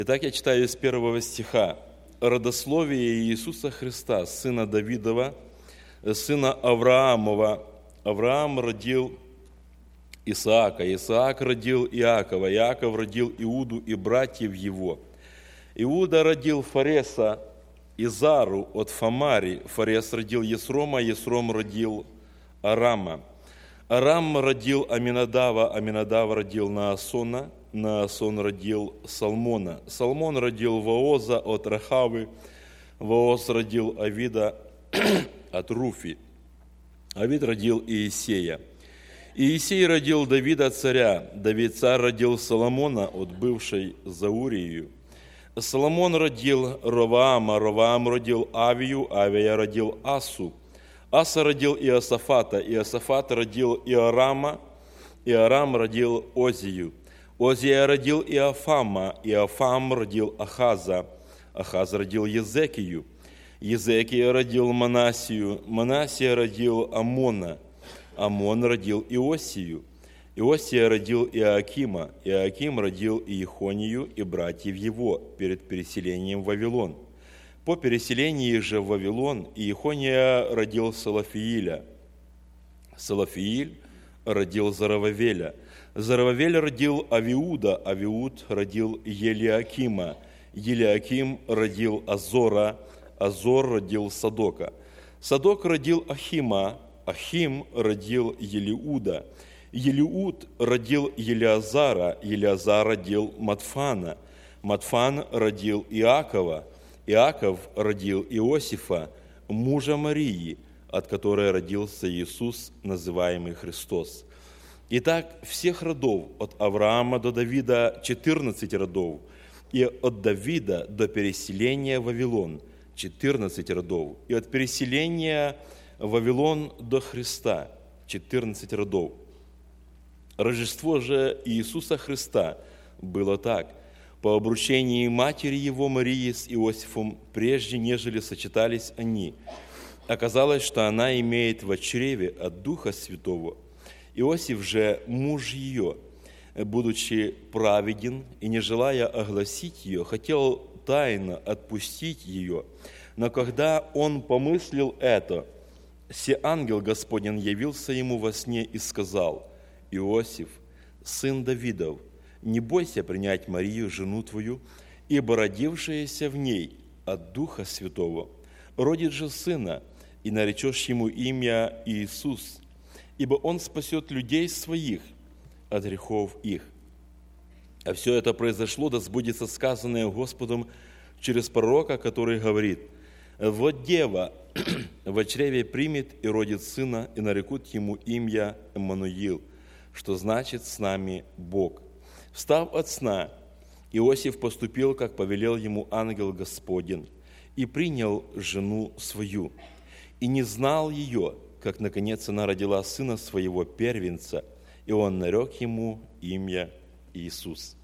Итак, я читаю из 1 стиха. «Родословие Иисуса Христа, сына Давидова, сына Авраамова. Авраам родил Исаака, Исаак родил Иакова, Иаков родил Иуду и братьев его. Иуда родил Фареса и Зару от Фамари. Фарес родил Есрома, Есром родил Арама. Арам родил Аминадава, Аминадав родил Наасона, Наасон родил Салмона. Салмон родил Вооза от Рахавы, Вооз родил Авида от Руфи. Авид родил Иисея. Иисей родил Давида царя. Давид царь родил Соломона от бывшей Заурию. Соломон родил Роваама, Роваам родил Авию, Авия родил Асу. Аса родил Иосафата, Иосафат родил Иорама, Иорам родил Озию. Озия родил Иофама, Иофам родил Ахаза, Ахаз родил Езекию. Езекия родил Манасию, Манасия родил Амона, Амон родил Иосию. Иосия родил Иоакима, Иоаким родил Иехонию и братьев его перед переселением в Вавилон. По переселении же в Вавилон Иехония родил Салафииля. Салафииль родил Зарававеля. Зарававель родил Авиуда, Авиуд родил Елиакима. Елиаким родил Азора, Азор родил Садока. Садок родил Ахима, Ахим родил Елиуда. Елиуд родил Елиазара, Елиазар родил Матфана. Матфан родил Иакова. Иаков родил Иосифа, мужа Марии, от которой родился Иисус, называемый Христос. Итак, всех родов, от Авраама до Давида 14 родов, и от Давида до переселения в Вавилон 14 родов, и от переселения в Вавилон до Христа 14 родов. Рождество же Иисуса Христа было так: по обручении матери его Марии с Иосифом, прежде нежели сочетались они, оказалось, что она имеет в чреве от Духа Святого. Иосиф же, муж ее, будучи праведен и не желая огласить ее, хотел тайно отпустить ее. Но когда он помыслил это, се ангел Господень явился ему во сне и сказал: «Иосиф, сын Давидов, не бойся принять Марию, жену твою, ибо родившаяся в ней от Духа Святого родит же сына, и наречешь ему имя Иисус, ибо он спасет людей своих от грехов их». А все это произошло, да сбудется сказанное Господом через пророка, который говорит: «Вот дева во чреве примет и родит сына, и нарекут ему имя Эммануил», что значит «с нами Бог». Встав от сна, Иосиф поступил, как повелел ему ангел Господень, и принял жену свою, и не знал ее, как, наконец, она родила сына своего первенца, и он нарек ему имя Иисус.